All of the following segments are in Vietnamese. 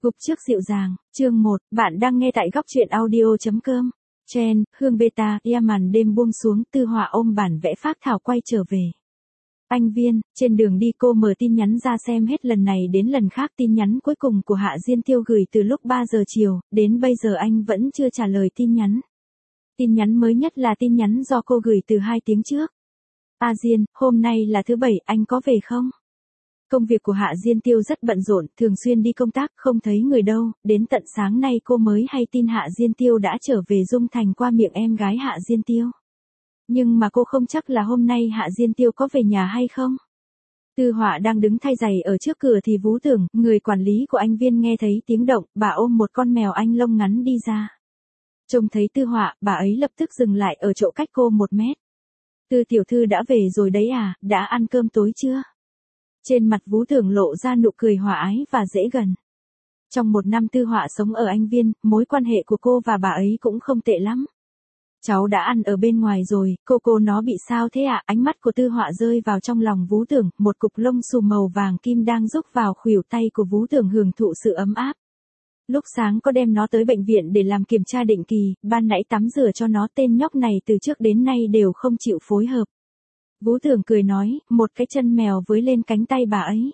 Gục trước dịu dàng, chương 1, bạn đang nghe tại góc truyện audio.com. Chen, Hương Beta, màn đêm buông xuống, Tư Họa ôm bản vẽ phác thảo quay trở về. Anh Viên, trên đường đi cô mở tin nhắn ra xem hết lần này đến lần khác. Tin nhắn cuối cùng của Hạ Diên Tiêu gửi từ lúc 3 giờ chiều, đến bây giờ anh vẫn chưa trả lời tin nhắn. Tin nhắn mới nhất là tin nhắn do cô gửi từ 2 tiếng trước. A Diên, hôm nay là thứ 7, anh có về không? Công việc của Hạ Diên Tiêu rất bận rộn, thường xuyên đi công tác, không thấy người đâu, đến tận sáng nay cô mới hay tin Hạ Diên Tiêu đã trở về Dung Thành qua miệng em gái Hạ Diên Tiêu. Nhưng mà cô không chắc là hôm nay Hạ Diên Tiêu có về nhà hay không. Tư Họa đang đứng thay giày ở trước cửa thì Vú Tưởng, người quản lý của anh Viên nghe thấy tiếng động, bà ôm một con mèo anh lông ngắn đi ra. Trông thấy Tư Họa, bà ấy lập tức dừng lại ở chỗ cách cô 1 mét. Tư tiểu thư đã về rồi đấy à, đã ăn cơm tối chưa? Trên mặt Vú Tưởng lộ ra nụ cười hòa ái và dễ gần. Trong 1 năm Tư Họa sống ở Anh Viên, mối quan hệ của cô và bà ấy cũng không tệ lắm. Cháu đã ăn ở bên ngoài rồi, cô nó bị sao thế ạ? Ánh mắt của Tư Họa rơi vào trong lòng Vú Tưởng, một cục lông xù màu vàng kim đang rúc vào khuỷu tay của Vú Tưởng hưởng thụ sự ấm áp. Lúc sáng có đem nó tới bệnh viện để làm kiểm tra định kỳ, ban nãy tắm rửa cho nó. Tên nhóc này từ trước đến nay đều không chịu phối hợp. Vú Tưởng cười nói, một cái chân mèo với lên cánh tay bà ấy.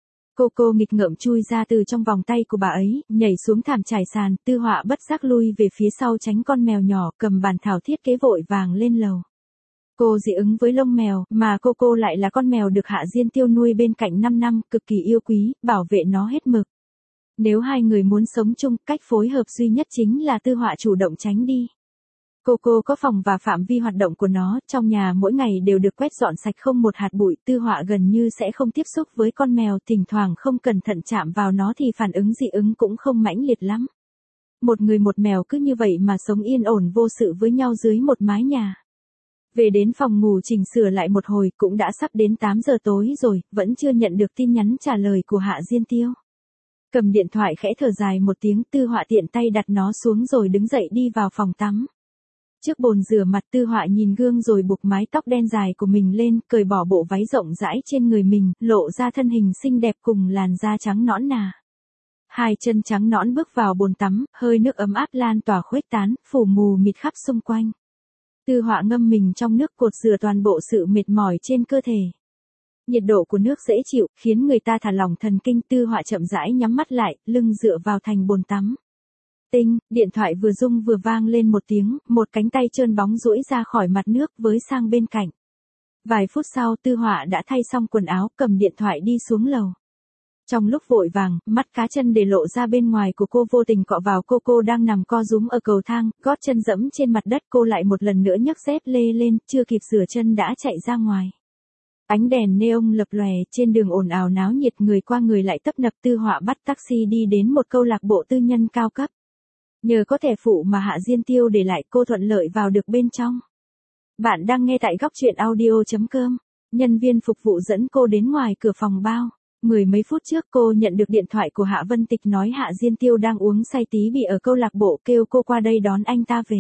Cô nghịch ngợm chui ra từ trong vòng tay của bà ấy, nhảy xuống thảm trải sàn. Tư Họa bất giác lui về phía sau tránh con mèo nhỏ, cầm bàn thảo thiết kế vội vàng lên lầu. Cô dị ứng với lông mèo, mà cô lại là con mèo được Hạ Diên Tiêu nuôi bên cạnh 5 năm, cực kỳ yêu quý, bảo vệ nó hết mực. Nếu hai người muốn sống chung, cách phối hợp duy nhất chính là Tư Họa chủ động tránh đi. Cô có phòng và phạm vi hoạt động của nó, trong nhà mỗi ngày đều được quét dọn sạch không một hạt bụi. Tư Họa gần như sẽ không tiếp xúc với con mèo, thỉnh thoảng không cẩn thận chạm vào nó thì phản ứng dị ứng cũng không mãnh liệt lắm. Một người một mèo cứ như vậy mà sống yên ổn vô sự với nhau dưới một mái nhà. Về đến phòng ngủ chỉnh sửa lại một hồi, cũng đã sắp đến 8 giờ tối rồi, vẫn chưa nhận được tin nhắn trả lời của Hạ Diên Tiêu. Cầm điện thoại khẽ thở dài một tiếng, Tư Họa tiện tay đặt nó xuống rồi đứng dậy đi vào phòng tắm. Trước bồn rửa mặt, Tư Họa nhìn gương rồi buộc mái tóc đen dài của mình lên, cởi bỏ bộ váy rộng rãi trên người mình, lộ ra thân hình xinh đẹp cùng làn da trắng nõn nà. 2 chân trắng nõn bước vào bồn tắm, hơi nước ấm áp lan tỏa khuếch tán, phủ mù mịt khắp xung quanh. Tư Họa ngâm mình trong nước cột rửa toàn bộ sự mệt mỏi trên cơ thể. Nhiệt độ của nước dễ chịu, khiến người ta thả lỏng thần kinh. Tư Họa chậm rãi nhắm mắt lại, lưng dựa vào thành bồn tắm. Tinh, điện thoại vừa rung vừa vang lên một tiếng, một cánh tay trơn bóng duỗi ra khỏi mặt nước với sang bên cạnh. Vài phút sau Tư Họa đã thay xong quần áo, cầm điện thoại đi xuống lầu. Trong lúc vội vàng, mắt cá chân để lộ ra bên ngoài của cô vô tình cọ vào cô đang nằm co rúm ở cầu thang, gót chân dẫm trên mặt đất. Cô lại một lần nữa nhấc dép lê lên, chưa kịp rửa chân đã chạy ra ngoài. Ánh đèn neon lập lòe, trên đường ồn ào náo nhiệt, người qua người lại tấp nập. Tư Họa bắt taxi đi đến một câu lạc bộ tư nhân cao cấp. Nhờ có thẻ phụ mà Hạ Diên Tiêu để lại, cô thuận lợi vào được bên trong. Bạn đang nghe tại góc truyện audio.com. Nhân viên phục vụ dẫn cô đến ngoài cửa phòng bao. 10 mấy phút trước cô nhận được điện thoại của Hạ Vân Tịch nói Hạ Diên Tiêu đang uống say tí bỉ ở câu lạc bộ, kêu cô qua đây đón anh ta về.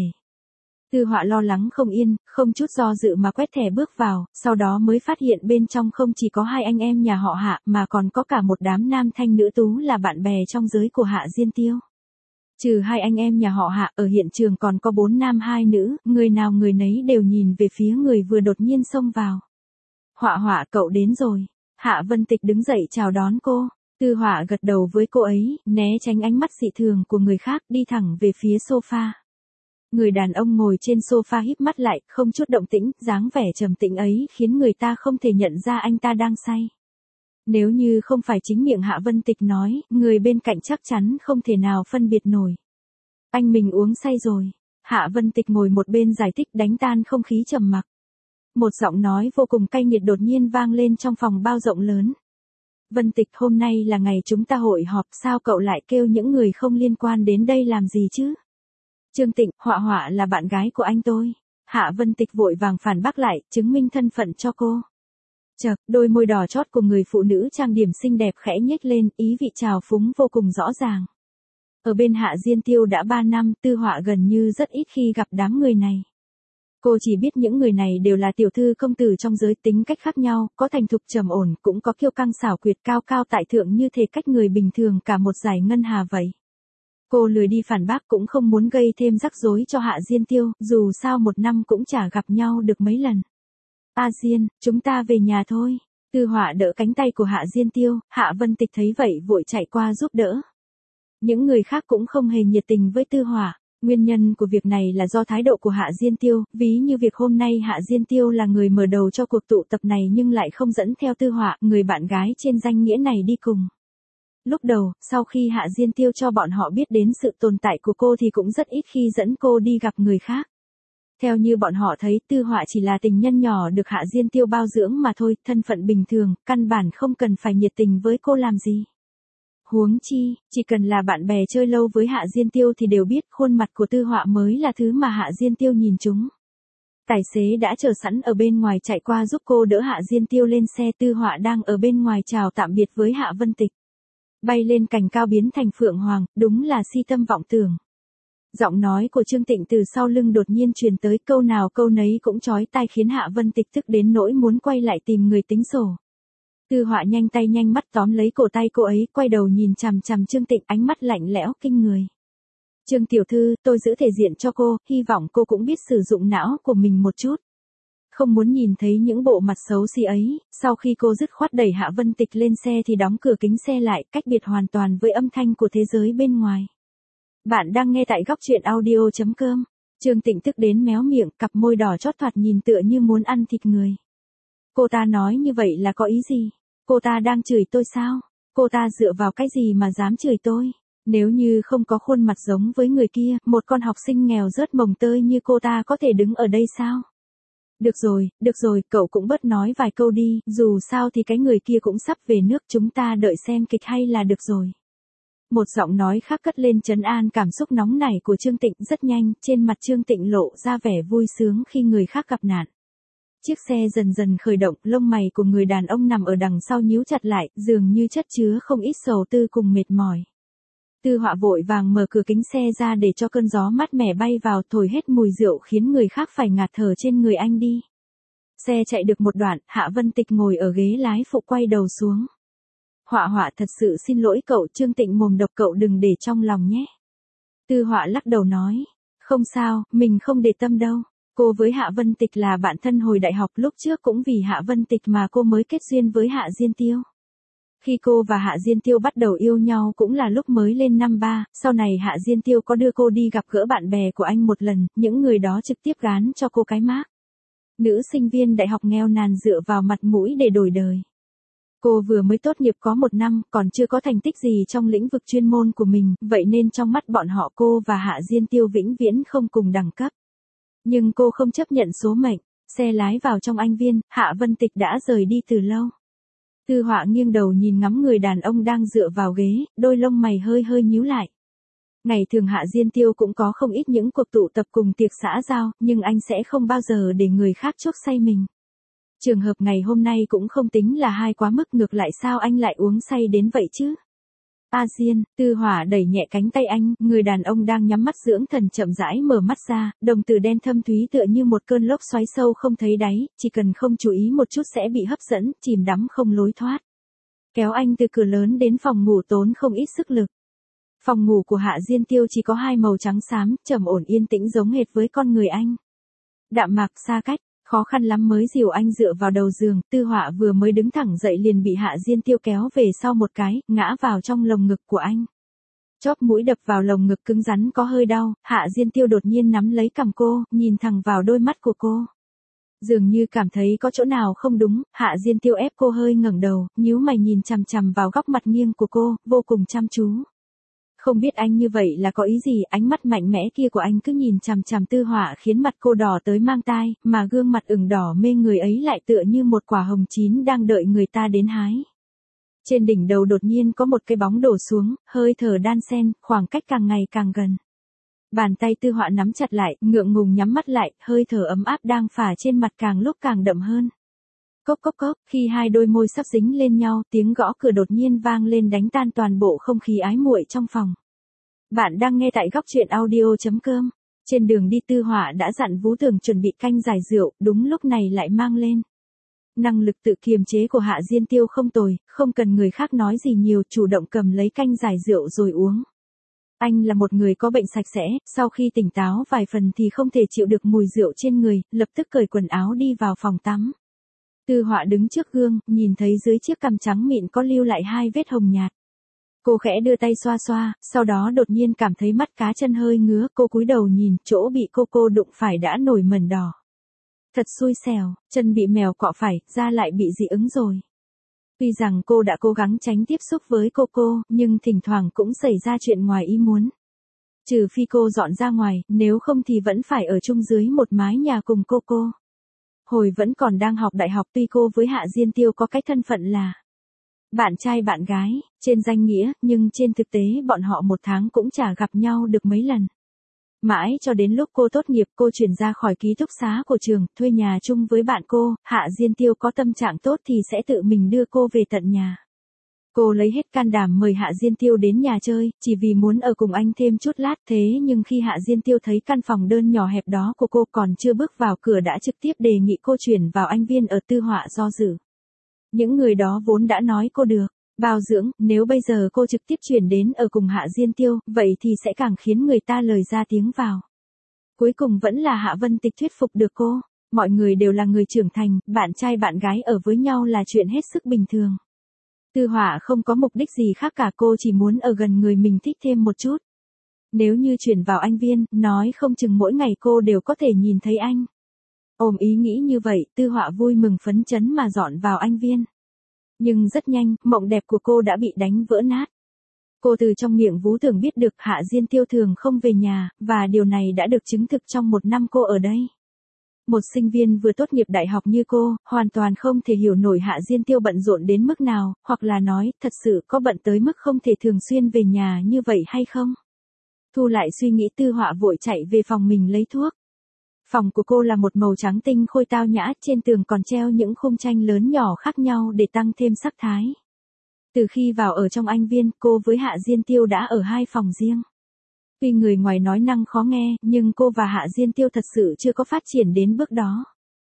Tư Họa lo lắng không yên, không chút do dự mà quét thẻ bước vào, sau đó mới phát hiện bên trong không chỉ có 2 anh em nhà họ Hạ mà còn có cả một đám nam thanh nữ tú là bạn bè trong giới của Hạ Diên Tiêu. Trừ 2 anh em nhà họ Hạ, ở hiện trường còn có 4 nam 2 nữ, người nào người nấy đều nhìn về phía người vừa đột nhiên xông vào. Họa, cậu đến rồi. Hạ Vân Tịch đứng dậy chào đón cô. Tư Họa gật đầu với cô ấy, né tránh ánh mắt dị thường của người khác, đi thẳng về phía sofa. Người đàn ông ngồi trên sofa híp mắt lại, không chút động tĩnh, dáng vẻ trầm tĩnh ấy khiến người ta không thể nhận ra anh ta đang say. Nếu như không phải chính miệng Hạ Vân Tịch nói, người bên cạnh chắc chắn không thể nào phân biệt nổi. Anh mình uống say rồi. Hạ Vân Tịch ngồi một bên giải thích, đánh tan không khí trầm mặc. Một giọng nói vô cùng cay nghiệt đột nhiên vang lên trong phòng bao rộng lớn. Vân Tịch, hôm nay là ngày chúng ta hội họp, sao cậu lại kêu những người không liên quan đến đây làm gì chứ? Trương Tịnh, Họa là bạn gái của anh tôi. Hạ Vân Tịch vội vàng phản bác lại, chứng minh thân phận cho cô. Chợt, đôi môi đỏ chót của người phụ nữ trang điểm xinh đẹp khẽ nhếch lên, ý vị trào phúng vô cùng rõ ràng. Ở bên Hạ Diên Tiêu đã 3 năm, Tư Họa gần như rất ít khi gặp đám người này. Cô chỉ biết những người này đều là tiểu thư công tử trong giới, tính cách khác nhau, có thành thục trầm ổn, cũng có kiêu căng xảo quyệt, cao cao tại thượng như thể cách người bình thường cả một dải ngân hà vậy. Cô lười đi phản bác, cũng không muốn gây thêm rắc rối cho Hạ Diên Tiêu, dù sao một năm cũng chả gặp nhau được mấy lần. A Diên, chúng ta về nhà thôi. Tư Họa đỡ cánh tay của Hạ Diên Tiêu, Hạ Vân Tịch thấy vậy vội chạy qua giúp đỡ. Những người khác cũng không hề nhiệt tình với Tư Họa. Nguyên nhân của việc này là do thái độ của Hạ Diên Tiêu, ví như việc hôm nay Hạ Diên Tiêu là người mở đầu cho cuộc tụ tập này nhưng lại không dẫn theo Tư Họa, người bạn gái trên danh nghĩa này đi cùng. Lúc đầu, sau khi Hạ Diên Tiêu cho bọn họ biết đến sự tồn tại của cô thì cũng rất ít khi dẫn cô đi gặp người khác. Theo như bọn họ thấy, Tư Họa chỉ là tình nhân nhỏ được Hạ Diên Tiêu bao dưỡng mà thôi, thân phận bình thường, căn bản không cần phải nhiệt tình với cô làm gì. Huống chi, chỉ cần là bạn bè chơi lâu với Hạ Diên Tiêu thì đều biết khuôn mặt của Tư Họa mới là thứ mà Hạ Diên Tiêu nhìn trúng. Tài xế đã chờ sẵn ở bên ngoài chạy qua giúp cô đỡ Hạ Diên Tiêu lên xe. Tư Họa đang ở bên ngoài chào tạm biệt với Hạ Vân Tịch. Bay lên cành cao biến thành phượng hoàng, đúng là si tâm vọng tưởng. Giọng nói của Trương Tịnh từ sau lưng đột nhiên truyền tới, câu nào câu nấy cũng chói tai khiến Hạ Vân Tịch tức đến nỗi muốn quay lại tìm người tính sổ. Tư Họa nhanh tay nhanh mắt tóm lấy cổ tay cô ấy, quay đầu nhìn chằm chằm Trương Tịnh, ánh mắt lạnh lẽo kinh người. Trương tiểu thư, tôi giữ thể diện cho cô, hy vọng cô cũng biết sử dụng não của mình một chút. Không muốn nhìn thấy những bộ mặt xấu xí ấy. Sau khi cô dứt khoát đẩy Hạ Vân Tịch lên xe thì đóng cửa kính xe lại, cách biệt hoàn toàn với âm thanh của thế giới bên ngoài. Bạn đang nghe tại góc truyện audio.com. Trương Tịnh tức đến méo miệng, cặp môi đỏ chót thoạt nhìn tựa như muốn ăn thịt người. Cô ta nói như vậy là có ý gì? Cô ta đang chửi tôi sao? Cô ta dựa vào cái gì mà dám chửi tôi? Nếu như không có khuôn mặt giống với người kia, một con học sinh nghèo rớt mồng tơi như cô ta có thể đứng ở đây sao? Được rồi, cậu cũng bớt nói vài câu đi, dù sao thì cái người kia cũng sắp về nước, chúng ta đợi xem kịch hay là được rồi. Một giọng nói khác cất lên trấn an cảm xúc nóng nảy của Trương Tịnh. Rất nhanh, trên mặt Trương Tịnh lộ ra vẻ vui sướng khi người khác gặp nạn. Chiếc xe dần dần khởi động, lông mày của người đàn ông nằm ở đằng sau nhíu chặt lại, dường như chất chứa không ít sầu tư cùng mệt mỏi. Tư Họa vội vàng mở cửa kính xe ra để cho cơn gió mát mẻ bay vào, thổi hết mùi rượu khiến người khác phải ngạt thở trên người anh đi. Xe chạy được một đoạn, Hạ Vân Tịch ngồi ở ghế lái phụ quay đầu xuống. Họa thật sự xin lỗi cậu. Trương Tịnh mồm độc, cậu đừng để trong lòng nhé. Tư Họa lắc đầu nói, không sao, mình không để tâm đâu. Cô với Hạ Vân Tịch là bạn thân hồi đại học, lúc trước cũng vì Hạ Vân Tịch mà cô mới kết duyên với Hạ Diên Tiêu. Khi cô và Hạ Diên Tiêu bắt đầu yêu nhau cũng là lúc mới lên năm 3, sau này Hạ Diên Tiêu có đưa cô đi gặp gỡ bạn bè của anh một lần, những người đó trực tiếp gán cho cô cái mác. Nữ sinh viên đại học nghèo nàn dựa vào mặt mũi để đổi đời. Cô vừa mới tốt nghiệp có 1 năm, còn chưa có thành tích gì trong lĩnh vực chuyên môn của mình, vậy nên trong mắt bọn họ cô và Hạ Diên Tiêu vĩnh viễn không cùng đẳng cấp. Nhưng cô không chấp nhận số mệnh, xe lái vào trong Anh Viên, Hạ Vân Tịch đã rời đi từ lâu. Tư Họa nghiêng đầu nhìn ngắm người đàn ông đang dựa vào ghế, đôi lông mày hơi hơi nhíu lại. Ngày thường Hạ Diên Tiêu cũng có không ít những cuộc tụ tập cùng tiệc xã giao, nhưng anh sẽ không bao giờ để người khác chuốc say mình. Trường hợp ngày hôm nay cũng không tính là hay quá mức, ngược lại sao anh lại uống say đến vậy chứ? A Diên, Tư Họa đẩy nhẹ cánh tay anh, người đàn ông đang nhắm mắt dưỡng thần chậm rãi mở mắt ra, đồng tử đen thâm thúy tựa như một cơn lốc xoáy sâu không thấy đáy, chỉ cần không chú ý một chút sẽ bị hấp dẫn, chìm đắm không lối thoát. Kéo anh từ cửa lớn đến phòng ngủ tốn không ít sức lực. Phòng ngủ của Hạ Diên Tiêu chỉ có 2 màu trắng xám, trầm ổn yên tĩnh giống hệt với con người anh. Đạm mạc xa cách, khó khăn lắm mới dìu anh dựa vào đầu giường. Tư Họa vừa mới đứng thẳng dậy liền bị Hạ Diên Tiêu kéo về sau một cái, ngã vào trong lồng ngực của anh. Chóp mũi đập vào lồng ngực cứng rắn có hơi đau, Hạ Diên Tiêu đột nhiên nắm lấy cằm cô, nhìn thẳng vào đôi mắt của cô. Dường như cảm thấy có chỗ nào không đúng, Hạ Diên Tiêu ép cô hơi ngẩng đầu, nhíu mày nhìn chằm chằm vào góc mặt nghiêng của cô, vô cùng chăm chú. Không biết anh như vậy là có ý gì, ánh mắt mạnh mẽ kia của anh cứ nhìn chằm chằm Tư Họa khiến mặt cô đỏ tới mang tai, mà gương mặt ửng đỏ mê người ấy lại tựa như một quả hồng chín đang đợi người ta đến hái. Trên đỉnh đầu đột nhiên có một cái bóng đổ xuống, hơi thở đan xen, khoảng cách càng ngày càng gần. Bàn tay Tư Họa nắm chặt lại, ngượng ngùng nhắm mắt lại, hơi thở ấm áp đang phả trên mặt càng lúc càng đậm hơn. Cốc cốc cốc, khi hai đôi môi sắp dính lên nhau, tiếng gõ cửa đột nhiên vang lên đánh tan toàn bộ không khí ái muội trong phòng. Bạn đang nghe tại góc truyện audio.com. Trên đường đi Tư Họa đã dặn Vũ Tường chuẩn bị canh giải rượu, đúng lúc này lại mang lên. Năng lực tự kiềm chế của Hạ Diên Tiêu không tồi, không cần người khác nói gì nhiều, chủ động cầm lấy canh giải rượu rồi uống. Anh là một người có bệnh sạch sẽ, sau khi tỉnh táo vài phần thì không thể chịu được mùi rượu trên người, lập tức cởi quần áo đi vào phòng tắm. Tư Họa đứng trước gương, nhìn thấy dưới chiếc cằm trắng mịn có lưu lại 2 vết hồng nhạt. Cô khẽ đưa tay xoa xoa, sau đó đột nhiên cảm thấy mắt cá chân hơi ngứa, cô cúi đầu nhìn, chỗ bị cô đụng phải đã nổi mẩn đỏ. Thật xui xẻo, chân bị mèo cọ phải, da lại bị dị ứng rồi. Tuy rằng cô đã cố gắng tránh tiếp xúc với cô, nhưng thỉnh thoảng cũng xảy ra chuyện ngoài ý muốn. Trừ phi cô dọn ra ngoài, nếu không thì vẫn phải ở chung dưới một mái nhà cùng cô. Hồi vẫn còn đang học đại học, tuy cô với Hạ Diên Tiêu có cái thân phận là bạn trai bạn gái, trên danh nghĩa, nhưng trên thực tế bọn họ một tháng cũng chả gặp nhau được mấy lần. Mãi cho đến lúc cô tốt nghiệp, cô chuyển ra khỏi ký túc xá của trường, thuê nhà chung với bạn cô, Hạ Diên Tiêu có tâm trạng tốt thì sẽ tự mình đưa cô về tận nhà. Cô lấy hết can đảm mời Hạ Diên Tiêu đến nhà chơi, chỉ vì muốn ở cùng anh thêm chút lát, thế nhưng khi Hạ Diên Tiêu thấy căn phòng đơn nhỏ hẹp đó của cô còn chưa bước vào cửa đã trực tiếp đề nghị cô chuyển vào Anh Viên ở Tư Họa do dự. Những người đó vốn đã nói cô được bao dưỡng, nếu bây giờ cô trực tiếp chuyển đến ở cùng Hạ Diên Tiêu, vậy thì sẽ càng khiến người ta lời ra tiếng vào. Cuối cùng vẫn là Hạ Vân Tịch thuyết phục được cô, mọi người đều là người trưởng thành, bạn trai bạn gái ở với nhau là chuyện hết sức bình thường. Tư Họa không có mục đích gì khác cả, cô chỉ muốn ở gần người mình thích thêm một chút. Nếu như chuyển vào Anh Viên, nói không chừng mỗi ngày cô đều có thể nhìn thấy anh. Ôm ý nghĩ như vậy, Tư Họa vui mừng phấn chấn mà dọn vào Anh Viên. Nhưng rất nhanh, mộng đẹp của cô đã bị đánh vỡ nát. Cô từ trong miệng Vũ Tường biết được Hạ Diên Tiêu thường không về nhà, và điều này đã được chứng thực trong 1 năm cô ở đây. Một sinh viên vừa tốt nghiệp đại học như cô, hoàn toàn không thể hiểu nổi Hạ Diên Tiêu bận rộn đến mức nào, hoặc là nói, thật sự có bận tới mức không thể thường xuyên về nhà như vậy hay không? Thu lại suy nghĩ, Tư Họa vội chạy về phòng mình lấy thuốc. Phòng của cô là một màu trắng tinh khôi tao nhã, trên tường còn treo những khung tranh lớn nhỏ khác nhau để tăng thêm sắc thái. Từ khi vào ở trong Anh Viên, cô với Hạ Diên Tiêu đã ở 2 phòng riêng. Tuy người ngoài nói năng khó nghe, nhưng cô và Hạ Diên Tiêu thật sự chưa có phát triển đến bước đó.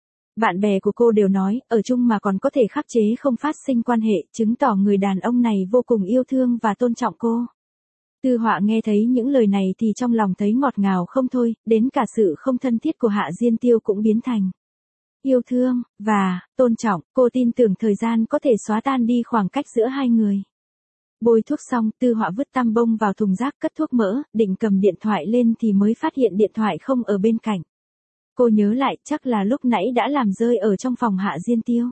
Bạn bè của cô đều nói, ở chung mà còn có thể khắc chế không phát sinh quan hệ, chứng tỏ người đàn ông này vô cùng yêu thương và tôn trọng cô. Tư Họa nghe thấy những lời này thì trong lòng thấy ngọt ngào không thôi, đến cả sự không thân thiết của Hạ Diên Tiêu cũng biến thành yêu thương và tôn trọng. Cô tin tưởng thời gian có thể xóa tan đi khoảng cách giữa hai người. Bôi thuốc xong, Tư Họa vứt tăm bông vào thùng rác, cất thuốc mỡ, định cầm điện thoại lên thì mới phát hiện điện thoại không ở bên cạnh. Cô nhớ lại, chắc là lúc nãy đã làm rơi ở trong phòng Hạ Diên Tiêu.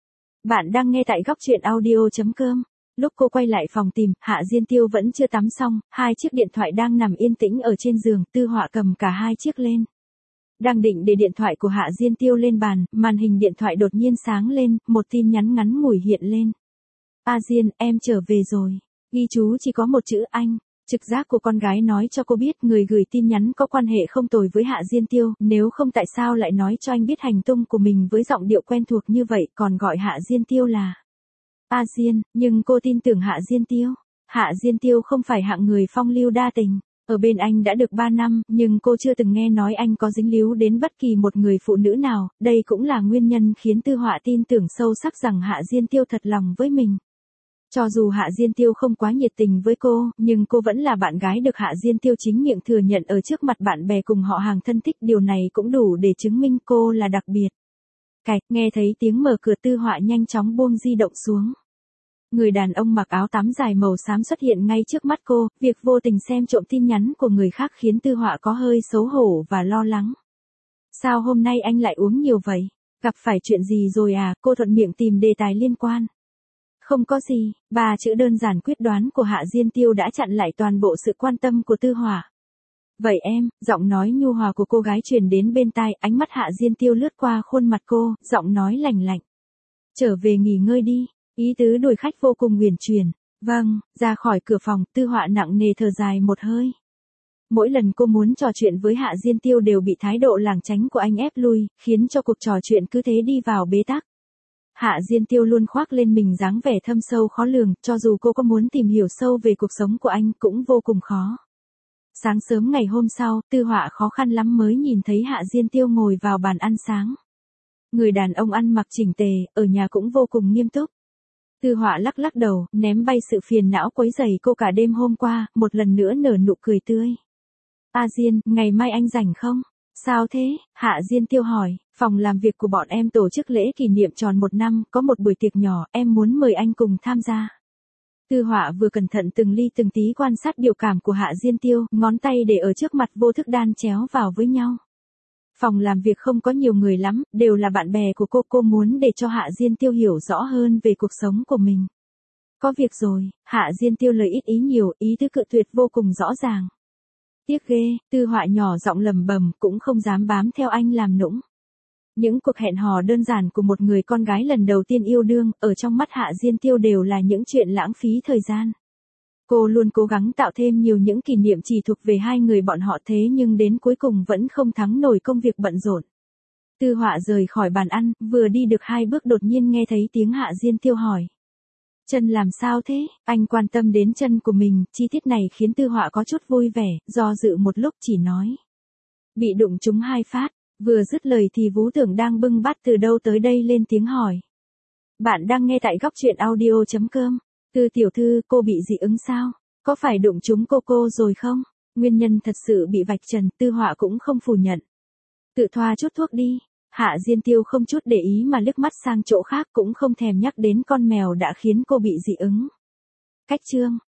Bạn đang nghe tại góc truyện audio.com. Lúc cô quay lại phòng tìm, Hạ Diên Tiêu vẫn chưa tắm xong, 2 chiếc điện thoại đang nằm yên tĩnh ở trên giường, Tư Họa cầm cả 2 chiếc lên. Đang định để điện thoại của Hạ Diên Tiêu lên bàn, màn hình điện thoại đột nhiên sáng lên, một tin nhắn ngắn ngủi hiện lên. A Diên, em trở về rồi. Ghi chú chỉ có một chữ anh. Trực giác của con gái nói cho cô biết người gửi tin nhắn có quan hệ không tồi với Hạ Diên Tiêu, nếu không tại sao lại nói cho anh biết hành tung của mình với giọng điệu quen thuộc như vậy, còn gọi Hạ Diên Tiêu là A Diên, nhưng cô tin tưởng Hạ Diên Tiêu. Hạ Diên Tiêu không phải hạng người phong lưu đa tình. Ở bên anh đã được 3 năm, nhưng cô chưa từng nghe nói anh có dính líu đến bất kỳ một người phụ nữ nào, đây cũng là nguyên nhân khiến Tư Họa tin tưởng sâu sắc rằng Hạ Diên Tiêu thật lòng với mình. Cho dù Hạ Diên Tiêu không quá nhiệt tình với cô, nhưng cô vẫn là bạn gái được Hạ Diên Tiêu chính miệng thừa nhận ở trước mặt bạn bè cùng họ hàng thân thích, điều này cũng đủ để chứng minh cô là đặc biệt. Cạch, nghe thấy tiếng mở cửa, Tư Họa nhanh chóng buông di động xuống. Người đàn ông mặc áo tắm dài màu xám xuất hiện ngay trước mắt cô, việc vô tình xem trộm tin nhắn của người khác khiến Tư Họa có hơi xấu hổ và lo lắng. Sao hôm nay anh lại uống nhiều vậy? Gặp phải chuyện gì rồi à? Cô thuận miệng tìm đề tài liên quan. Không có gì, 3 chữ đơn giản quyết đoán của Hạ Diên Tiêu đã chặn lại toàn bộ sự quan tâm của Tư Họa. Vậy em, giọng nói nhu hòa của cô gái truyền đến bên tai, ánh mắt Hạ Diên Tiêu lướt qua khuôn mặt cô, giọng nói lành lạnh. Trở về nghỉ ngơi đi, ý tứ đuổi khách vô cùng huyền chuyển. Vâng, ra khỏi cửa phòng, Tư Họa nặng nề thở dài một hơi. Mỗi lần cô muốn trò chuyện với Hạ Diên Tiêu đều bị thái độ lảng tránh của anh ép lui, khiến cho cuộc trò chuyện cứ thế đi vào bế tắc. Hạ Diên Tiêu luôn khoác lên mình dáng vẻ thâm sâu khó lường, cho dù cô có muốn tìm hiểu sâu về cuộc sống của anh cũng vô cùng khó. Sáng sớm ngày hôm sau, Tư Họa khó khăn lắm mới nhìn thấy Hạ Diên Tiêu ngồi vào bàn ăn sáng. Người đàn ông ăn mặc chỉnh tề, ở nhà cũng vô cùng nghiêm túc. Tư Họa lắc lắc đầu, ném bay sự phiền não quấy rầy cô cả đêm hôm qua, một lần nữa nở nụ cười tươi. A Diên, ngày mai anh rảnh không? Sao thế? Hạ Diên Tiêu hỏi, phòng làm việc của bọn em tổ chức lễ kỷ niệm tròn 1 năm, có một buổi tiệc nhỏ, em muốn mời anh cùng tham gia. Tư Họa vừa cẩn thận từng ly từng tí quan sát biểu cảm của Hạ Diên Tiêu, ngón tay để ở trước mặt vô thức đan chéo vào với nhau. Phòng làm việc không có nhiều người lắm, đều là bạn bè của cô muốn để cho Hạ Diên Tiêu hiểu rõ hơn về cuộc sống của mình. Có việc rồi, Hạ Diên Tiêu lời ít ý nhiều, ý tứ cự tuyệt vô cùng rõ ràng. Tiếc ghê, Tư Họa nhỏ giọng lẩm bẩm, cũng không dám bám theo anh làm nũng. Những cuộc hẹn hò đơn giản của một người con gái lần đầu tiên yêu đương, ở trong mắt Hạ Diên Tiêu đều là những chuyện lãng phí thời gian. Cô luôn cố gắng tạo thêm nhiều những kỷ niệm chỉ thuộc về hai người bọn họ, thế nhưng đến cuối cùng vẫn không thắng nổi công việc bận rộn. Tư Họa rời khỏi bàn ăn, vừa đi được 2 bước đột nhiên nghe thấy tiếng Hạ Diên Tiêu hỏi. Chân làm sao thế? Anh quan tâm đến chân của mình, chi tiết này khiến Tư Họa có chút vui vẻ, do dự một lúc chỉ nói. Bị đụng trúng 2 phát, vừa dứt lời thì Vũ Tưởng đang bưng bát từ đâu tới đây lên tiếng hỏi. Bạn đang nghe tại góc chuyện audio.com. Tư tiểu thư, cô bị dị ứng sao? Có phải đụng trúng cô rồi không? Nguyên nhân thật sự bị vạch trần, Tư Họa cũng không phủ nhận. Tự thoa chút thuốc đi. Hạ Diên Tiêu không chút để ý mà liếc mắt sang chỗ khác, cũng không thèm nhắc đến con mèo đã khiến cô bị dị ứng. Cách chương